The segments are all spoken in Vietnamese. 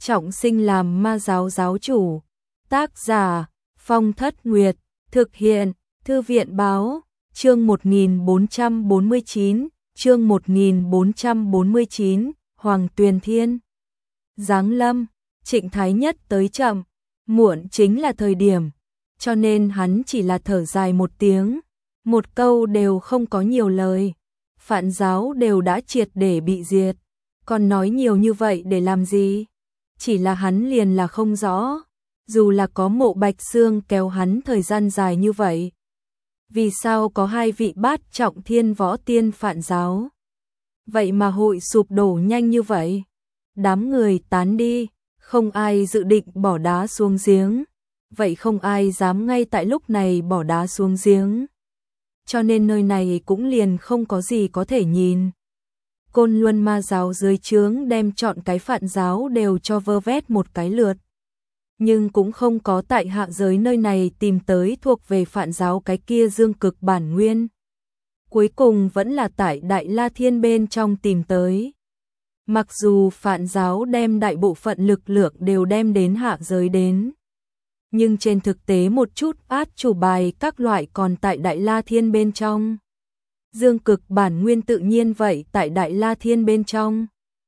trọng sinh làm ma giáo giáo chủ. Tác giả Phong Thất Nguyệt. Thực hiện Thư viện Báo. Chương 1449. Chương 1449. Hoàng Tuyền Thiên giáng lâm. Trịnh Thái Nhất tới chậm, muộn chính là thời điểm, cho nên hắn chỉ là thở dài một tiếng, một câu đều không có nhiều lời. Phạn giáo đều đã triệt để bị diệt, còn nói nhiều như vậy để làm gì? Chỉ là hắn liền là không rõ, dù là có Mộ Bạch Xương kéo hắn thời gian dài như vậy, vì sao có hai vị bát trọng thiên võ tiên phạn giáo, vậy mà hội sụp đổ nhanh như vậy? Đám người tán đi, không ai dự định bỏ đá xuống giếng, vậy không ai dám ngay tại lúc này bỏ đá xuống giếng. Cho nên nơi này cũng liền không có gì có thể nhìn. Côn Luân ma giáo dưới trướng đem chọn cái phạn giáo đều cho vơ vét một cái lượt. Nhưng cũng không có tại hạ giới nơi này tìm tới thuộc về phạn giáo cái kia dương cực bản nguyên. Cuối cùng vẫn là tại Đại La Thiên bên trong tìm tới. Mặc dù phạn giáo đem đại bộ phận lực lượng đều đem đến hạ giới đến, nhưng trên thực tế một chút át chủ bài các loại còn tại Đại La Thiên bên trong. Dương cực bản nguyên tự nhiên vậy tại Đại La Thiên bên trong.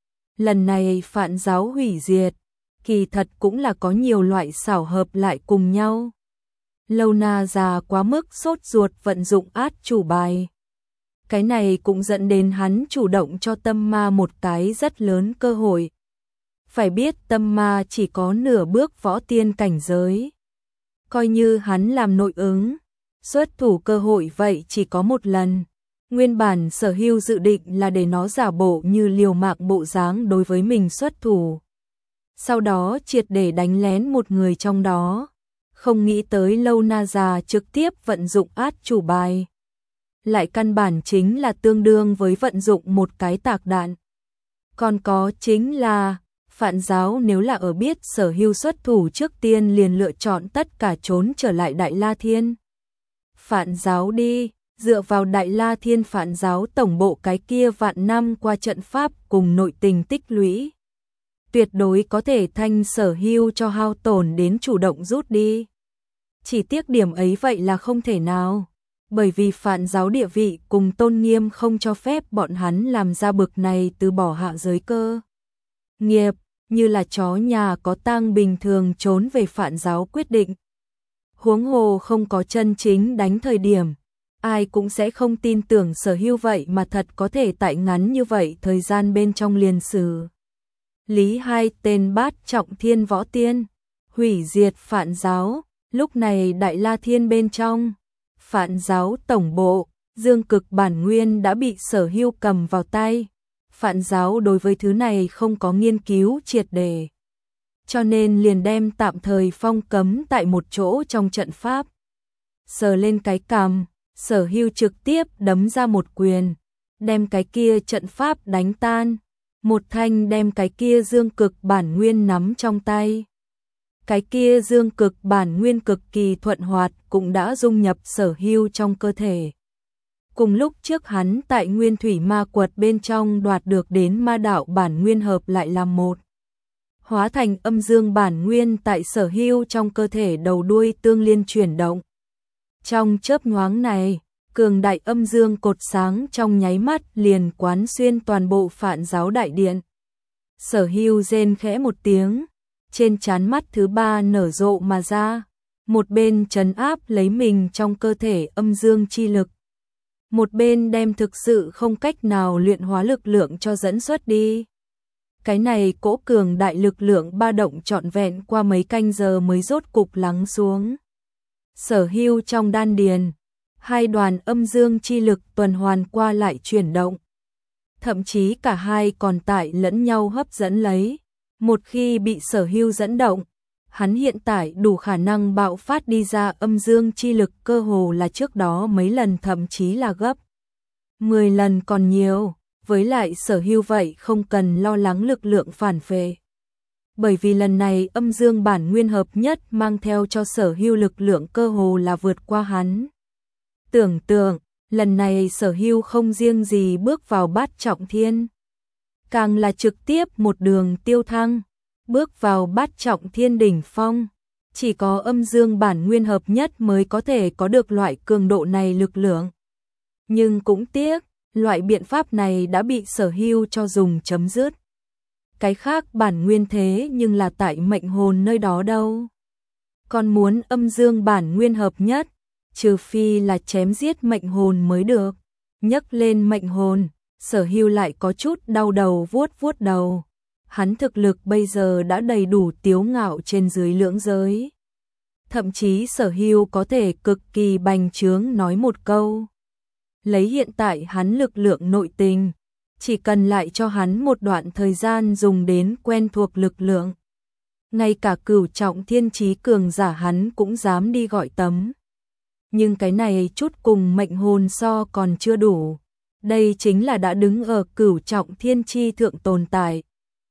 Lần này phạn giáo hủy diệt, kỳ thật cũng là có nhiều loại xảo hợp lại cùng nhau. Lâu Na già quá mức sốt ruột vận dụng át chủ bài. Cái này cũng dẫn đến hắn chủ động cho tâm ma một cái rất lớn cơ hội. Phải biết tâm ma chỉ có nửa bước võ tiên cảnh giới. Coi như hắn làm nội ứng, xuất thủ cơ hội vậy chỉ có một lần. Nguyên bản Sở Hưu dự định là để nó giả bộ như liều mạng bộ dáng đối với mình xuất thủ. Sau đó triệt để đánh lén một người trong đó. Không nghĩ tới Lâu Na già trực tiếp vận dụng át chủ bài. Lại căn bản chính là tương đương với vận dụng một cái tạc đạn. Còn có chính là phạn giáo nếu là ở biết Sở Hưu xuất thủ trước tiên liền lựa chọn tất cả trốn trở lại Đại La Thiên. Phạn giáo đi, dựa vào Đại La Thiên phạn giáo tổng bộ cái kia vạn năm qua trận pháp cùng nội tình tích lũy, tuyệt đối có thể thanh Sở Hưu cho hao tổn đến chủ động rút đi. Chỉ tiếc điểm ấy vậy là không thể nào, bởi vì phạn giáo địa vị cùng tôn nghiêm không cho phép bọn hắn làm ra bực này từ bỏ hạ giới cơ nghiệp, như là chó nhà có tang bình thường trốn về phạn giáo quyết định. Huống hồ không có chân chính đánh thời điểm, ai cũng sẽ không tin tưởng Sở Hưu vậy mà thật có thể tại ngắn như vậy thời gian bên trong liền xử lý hai tên bát trọng thiên võ tiên, hủy diệt phạn giáo. Lúc này Đại La Thiên bên trong, phạn giáo tổng bộ, dương cực bản nguyên đã bị Sở Hưu cầm vào tay. Phạn giáo đối với thứ này không có nghiên cứu triệt để, cho nên liền đem tạm thời phong cấm tại một chỗ trong trận pháp. Sờ lên cái cằm, Sở Hưu trực tiếp đấm ra một quyền, đem cái kia trận pháp đánh tan. Một thanh đem cái kia dương cực bản nguyên nắm trong tay. Cái kia dương cực bản nguyên cực kỳ thuận hoạt cũng đã dung nhập Sở Hưu trong cơ thể. Cùng lúc trước hắn tại Nguyên Thủy Ma Quật bên trong đoạt được đến ma đạo bản nguyên hợp lại làm một. Hóa thành âm dương bản nguyên tại Sở Hưu trong cơ thể đầu đuôi tương liên chuyển động. Trong chớp nhoáng này, cường đại âm dương cột sáng trong nháy mắt liền quán xuyên toàn bộ phạn giáo đại điện. Sở Hưu rên khẽ một tiếng, trên trán mắt thứ ba nở rộ mà ra, một bên trấn áp lấy mình trong cơ thể âm dương chi lực, một bên đem thực sự không cách nào luyện hóa lực lượng cho dẫn xuất đi. Cái này cỗ cường đại lực lượng ba động trọn vẹn qua mấy canh giờ mới rốt cục lắng xuống. Sở Hưu trong đan điền, hai đoàn âm dương chi lực tuần hoàn qua lại chuyển động. Thậm chí cả hai còn tại lẫn nhau hấp dẫn lấy. Một khi bị Sở Hưu dẫn động, hắn hiện tại đủ khả năng bạo phát đi ra âm dương chi lực cơ hồ là trước đó mấy lần, thậm chí là gấp 10 lần còn nhiều. Với lại Sở Hưu vậy không cần lo lắng lực lượng phản phệ. Bởi vì lần này âm dương bản nguyên hợp nhất mang theo cho Sở Hưu lực lượng cơ hồ là vượt qua hắn. Tưởng tượng, lần này Sở Hưu không riêng gì bước vào bát trọng thiên, càng là trực tiếp một đường tiêu thăng. bước vào bát trọng thiên đỉnh phong. Chỉ có âm dương bản nguyên hợp nhất mới có thể có được loại cường độ này lực lượng. Nhưng cũng tiếc, loại biện pháp này đã bị Sở Hưu cho dùng chấm dứt. Cái khác bản nguyên thế nhưng là tại mệnh hồn nơi đó đâu. Còn muốn âm dương bản nguyên hợp nhất, trừ phi là chém giết mệnh hồn mới được. Nhấc lên mệnh hồn, Sở Hưu lại có chút đau đầu vuốt vuốt đầu. Hắn thực lực bây giờ đã đầy đủ tiếu ngạo trên dưới lưỡng giới. Thậm chí Sở Hưu có thể cực kỳ bành trướng nói một câu. Lấy hiện tại hắn lực lượng nội tình, chỉ cần lại cho hắn một đoạn thời gian dùng đến quen thuộc lực lượng. Ngay cả cửu trọng thiên chí cường giả hắn cũng dám đi gọi tấm. Nhưng cái này chút cùng mệnh hồn so còn chưa đủ. Đây chính là đã đứng ở cửu trọng thiên chi thượng tồn tại.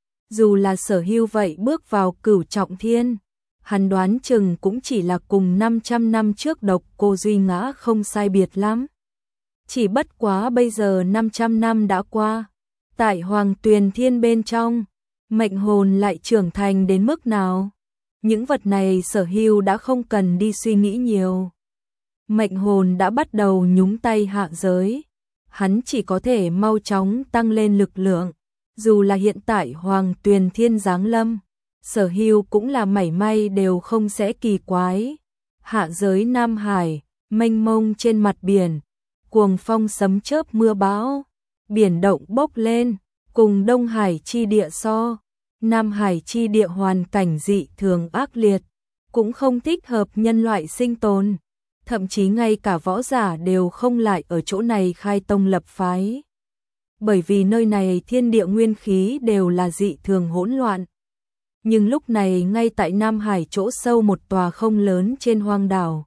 Dù là Sở Hưu vậy bước vào cửu trọng thiên, hắn đoán chừng cũng chỉ là cùng 500 năm trước Độc Cô Duy Ngã không sai biệt lắm. Chỉ bất quá bây giờ 500 năm đã qua, tại Hoàng Tuyền Thiên bên trong, mệnh hồn lại trưởng thành đến mức nào? Những vật này Sở Hưu đã không cần đi suy nghĩ nhiều. Mệnh hồn đã bắt đầu nhúng tay hạ giới, hắn chỉ có thể mau chóng tăng lên lực lượng. Dù là hiện tại Hoàng Tuyền Thiên giáng lâm, Sở Hưu cũng là mảy may đều không sẽ kỳ quái. Hạ giới Nam Hải, mênh mông trên mặt biển, cuồng phong sấm chớp mưa bão, biển động bốc lên, cùng Đông Hải chi địa so, Nam Hải chi địa hoàn cảnh dị thường ác liệt, cũng không thích hợp nhân loại sinh tồn, thậm chí ngay cả võ giả đều không lại ở chỗ này khai tông lập phái. Bởi vì nơi này thiên địa nguyên khí đều là dị thường hỗn loạn. Nhưng lúc này ngay tại Nam Hải chỗ sâu một tòa không lớn trên hoang đảo.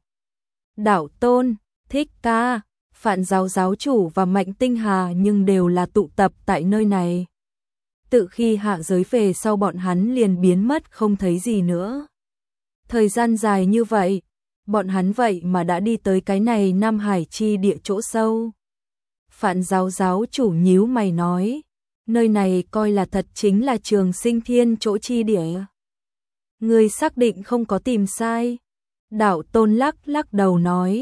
Đạo Tôn, Thích Ca, Phạn Giáo giáo chủ và Mạnh Tinh Hà nhưng đều là tụ tập tại nơi này. Tự khi hạ giới về sau bọn hắn liền biến mất không thấy gì nữa. Thời gian dài như vậy, bọn hắn vậy mà đã đi tới cái này Nam Hải chi địa chỗ sâu. Phạn Giáo giáo chủ nhíu mày nói, nơi này coi là thật chính là Trường Sinh Thiên chỗ chi địa. Ngươi xác định không có tìm sai. Đạo Tôn lắc lắc đầu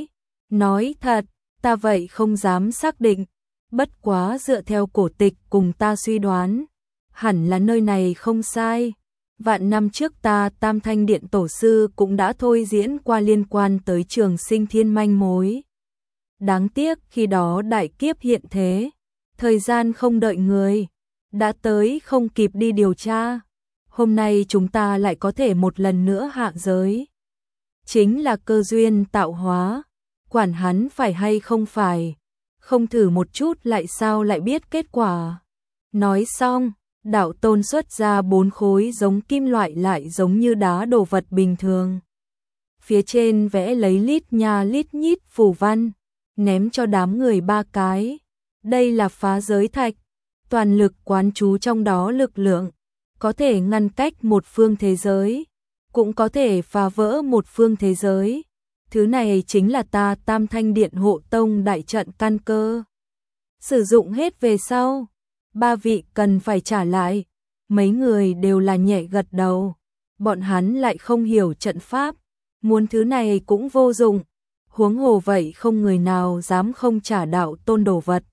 nói thật, ta vậy không dám xác định, bất quá dựa theo cổ tịch cùng ta suy đoán, hẳn là nơi này không sai. Vạn năm trước ta Tam Thanh Điện tổ sư cũng đã thôi diễn qua liên quan tới Trường Sinh Thiên manh mối. Đáng tiếc khi đó đại kiếp hiện thế, thời gian không đợi người, đã tới không kịp đi điều tra. Hôm nay chúng ta lại có thể một lần nữa hạ giới. Chính là cơ duyên tạo hóa, quản hắn phải hay không phải, không thử một chút lại sao lại biết kết quả. Nói xong, Đạo Tôn xuất ra 4 khối giống kim loại lại giống như đá đồ vật bình thường. Phía trên vẽ lấy lít nha lít nhít phù văn, ném cho đám người 3 cái. Đây là phá giới thạch, toàn lực quán chú trong đó lực lượng, có thể ngăn cách một phương thế giới, cũng có thể phá vỡ một phương thế giới. Thứ này chính là ta Tam Thanh Điện hộ tông đại trận căn cơ. Sử dụng hết về sau, 3 vị cần phải trả lại. Mấy người đều là nhẹ gật đầu. Bọn hắn lại không hiểu trận pháp, muốn thứ này cũng vô dụng. Huống hồ vậy không người nào dám không trả Đạo Tôn đồ vật.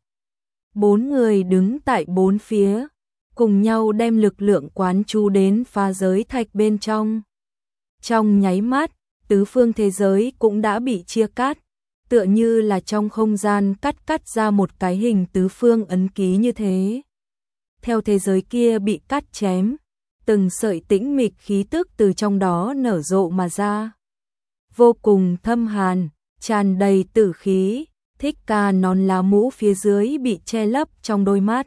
4 người đứng tại 4 phía, cùng nhau đem lực lượng quán chú đến phá giới thạch bên trong. Trong nháy mắt, tứ phương thế giới cũng đã bị chia cắt, tựa như là trong không gian cắt ra một cái hình tứ phương ấn ký như thế. Theo thế giới kia bị cắt chém, từng sợi tĩnh mịch khí tức từ trong đó nở rộ mà ra. Vô cùng thâm hàn, tràn đầy tử khí, Thích Ca nón lá mũ phía dưới bị che lấp trong đôi mắt.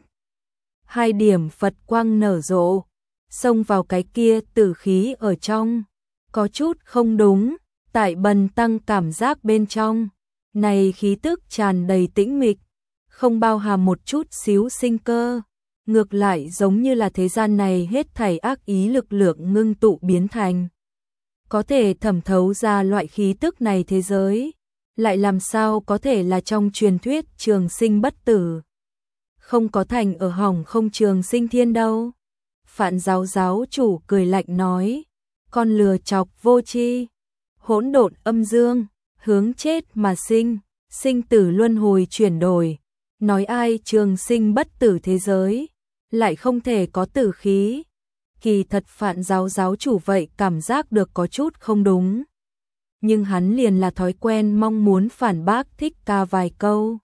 2 điểm Phật quang nở rộ, xông vào cái kia tử khí ở trong. Có chút không đúng, tại bần tăng cảm giác bên trong. Này khí tức tràn đầy tĩnh mịch, không bao hàm một chút xíu sinh cơ. Ngược lại giống như là thế gian này hết thảy ác ý lực lượng ngưng tụ biến thành. Có thể thẩm thấu ra loại khí tức này thế giới, lại làm sao có thể là trong truyền thuyết trường sinh bất tử. Không có thành ở hỏng không Trường Sinh Thiên đâu. Phạn giáo giáo chủ cười lạnh nói, con lừa chọc vô tri, hỗn độn âm dương, hướng chết mà sinh, sinh tử luân hồi chuyển đổi, nói ai trường sinh bất tử thế giới, lại không thể có tử khí. Kỳ thật Phạn giáo giáo chủ vậy cảm giác được có chút không đúng. Nhưng hắn liền là thói quen mong muốn phản bác Thích Ca vài câu.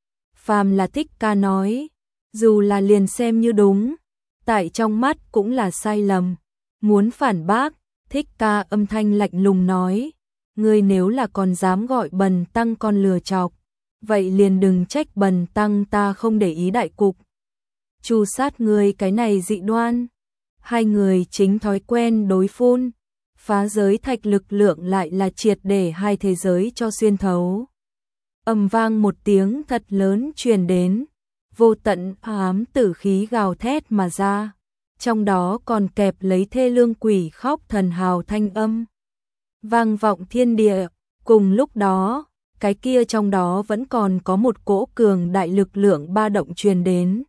Phàm là Thích Ca nói, dù là liền xem như đúng, tại trong mắt cũng là sai lầm. Muốn phản bác, Thích Ca âm thanh lạnh lùng nói, ngươi nếu là còn dám gọi bần tăng con lừa chọc, vậy liền đừng trách bần tăng ta không để ý đại cục. Chu sát ngươi cái này dị đoan. Hai người chính thói quen đối phun, phá giới thạch lực lượng lại là triệt để hai thế giới cho xuyên thấu. Ầm vang một tiếng thật lớn truyền đến, vô tận ám tử khí gào thét mà ra, trong đó còn kẹp lấy thê lương quỷ khóc thần hào thanh âm. Vang vọng thiên địa, cùng lúc đó, cái kia trong đó vẫn còn có một cỗ cường đại lực lượng ba động truyền đến.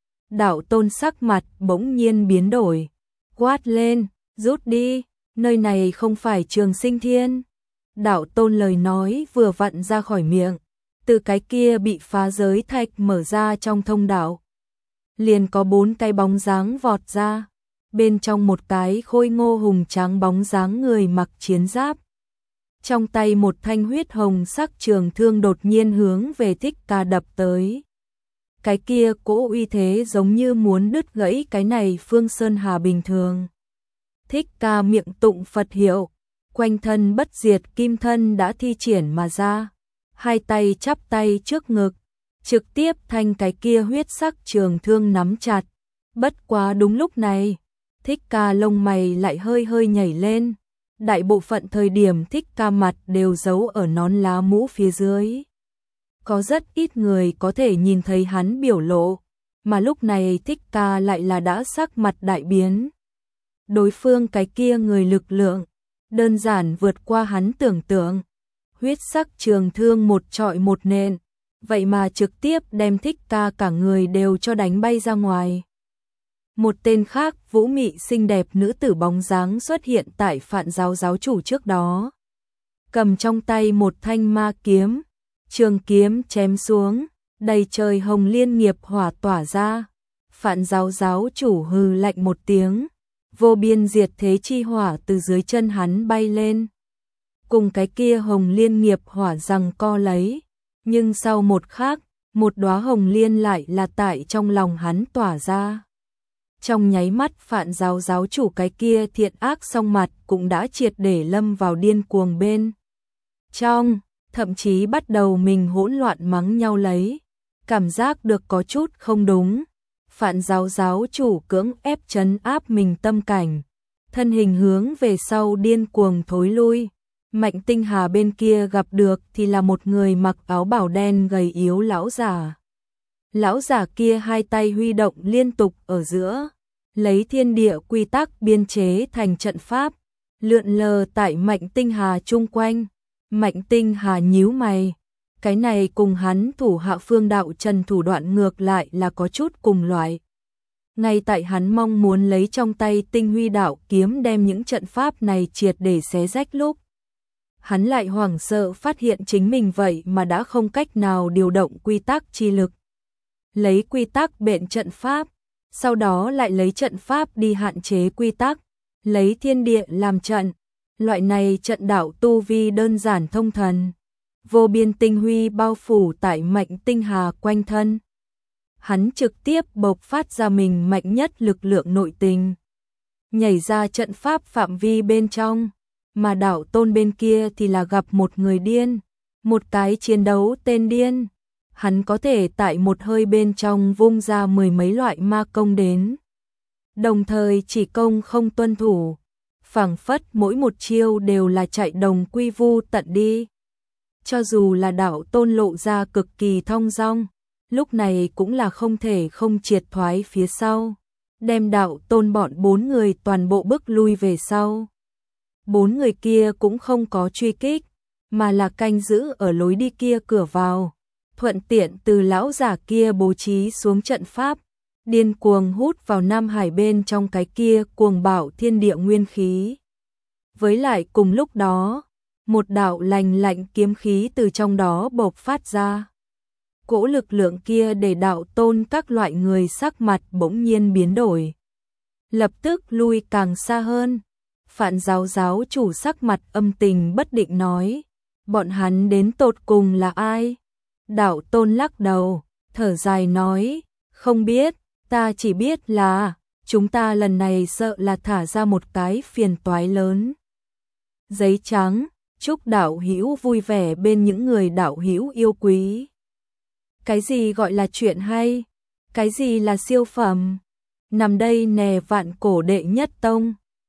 Đạo Tôn sắc mặt bỗng nhiên biến đổi, quát lên, rút đi, nơi này không phải Trường Sinh Thiên. Đạo Tôn lời nói vừa vặn ra khỏi miệng, từ cái kia bị phá giới thạch mở ra trong thông đạo. Liền có 4 cái bóng dáng vọt ra, bên trong một cái khôi ngô hùng tráng bóng dáng người mặc chiến giáp. Trong tay một thanh huyết hồng sắc trường thương đột nhiên hướng về Thích Ca đập tới. Cái kia cỗ uy thế giống như muốn đứt gãy cái này Phương Sơn Hà bình thường. Thích Ca miệng tụng Phật hiệu, quanh thân bất diệt kim thân đã thi triển mà ra, hai tay chắp tay trước ngực, trực tiếp thanh cái kia huyết sắc trường thương nắm chặt. Bất quá đúng lúc này, Thích Ca lông mày lại hơi hơi nhảy lên, đại bộ phận thời điểm Thích Ca mặt đều giấu ở nón lá mũ phía dưới. Có rất ít người có thể nhìn thấy hắn biểu lộ, mà lúc này Thích Ca lại là đã sắc mặt đại biến. Đối phương cái kia người lực lượng, đơn giản vượt qua hắn tưởng tượng. Huyết sắc trường thương một trọi một nện, vậy mà trực tiếp đem Thích Ca cả người đều cho đánh bay ra ngoài. Một tên khác vũ mị xinh đẹp nữ tử bóng dáng xuất hiện tại Phạn giáo giáo chủ trước đó. Cầm trong tay một thanh ma kiếm, trường kiếm chém xuống, đầy trời hồng liên nghiệp hỏa tỏa ra. Phạn giáo giáo chủ hừ lạnh một tiếng, vô biên diệt thế chi hỏa từ dưới chân hắn bay lên. Cùng cái kia hồng liên nghiệp hỏa giằng co lấy, nhưng sau một khắc, một đóa hồng liên lại là tại trong lòng hắn tỏa ra. Trong nháy mắt Phạn giáo giáo chủ cái kia thiện ác song mặt cũng đã triệt để lâm vào điên cuồng bên trong, thậm chí bắt đầu mình hỗn loạn mắng nhau lấy, cảm giác được có chút không đúng. Phạn giáo giáo chủ cưỡng ép trấn áp mình tâm cảnh, thân hình hướng về sau điên cuồng thối lui. Mạnh Tinh Hà bên kia gặp được thì là một người mặc áo bào đen gầy yếu lão giả. Lão giả kia hai tay huy động liên tục ở giữa, lấy thiên địa quy tắc biên chế thành trận pháp, lượn lờ tại Mạnh Tinh Hà chung quanh. Mạnh Tinh Hà nhíu mày, cái này cùng hắn thủ hạ Phương Đạo Trần thủ đoạn ngược lại là có chút cùng loại. Ngay tại hắn mong muốn lấy trong tay Tinh Huy đạo kiếm đem những trận pháp này triệt để xé rách lúc, hắn lại hoảng sợ phát hiện chính mình vậy mà đã không cách nào điều động quy tắc chi lực. Lấy quy tắc bện trận pháp, sau đó lại lấy trận pháp đi hạn chế quy tắc, lấy thiên địa làm trận. Loại này trận đạo tu vi đơn giản thông thần, vô biên tinh huy bao phủ tại Mạnh Tinh Hà quanh thân. Hắn trực tiếp bộc phát ra mình mạnh nhất lực lượng nội tình, nhảy ra trận pháp phạm vi bên trong, mà Đạo Tôn bên kia thì là gặp một người điên, một cái chiến đấu tên điên. Hắn có thể tại một hơi bên trong vung ra 10 mấy loại ma công đến, đồng thời chỉ công không tuân thủ, phảng phất mỗi một chiêu đều là chạy đồng quy vu tận đi. Cho dù là Đạo Tôn lộ ra cực kỳ thong dong, lúc này cũng là không thể không triệt thoái phía sau, đem Đạo Tôn bọn 4 người toàn bộ bước lui về sau. 4 người kia cũng không có truy kích, mà là canh giữ ở lối đi kia cửa vào, thuận tiện từ lão giả kia bố trí xuống trận pháp, điên cuồng hút vào Nam Hải bên trong cái kia cuồng bạo thiên địa nguyên khí. Với lại cùng lúc đó, một đạo lành lạnh kiếm khí từ trong đó bộc phát ra. Cỗ lực lượng kia để đạo tôn các loại người sắc mặt bỗng nhiên biến đổi. Lập tức lui càng xa hơn. Phạn giáo giáo chủ sắc mặt âm tình bất định nói, bọn hắn đến tột cùng là ai? Đạo tôn lắc đầu, thở dài nói, không biết, ta chỉ biết là, chúng ta lần này sợ là thả ra một cái phiền toái lớn. Giấy trắng, chúc đạo hữu vui vẻ bên những người đạo hữu yêu quý. Cái gì gọi là chuyện hay? Cái gì là siêu phẩm? Nằm đây nè Vạn Cổ đệ nhất tông.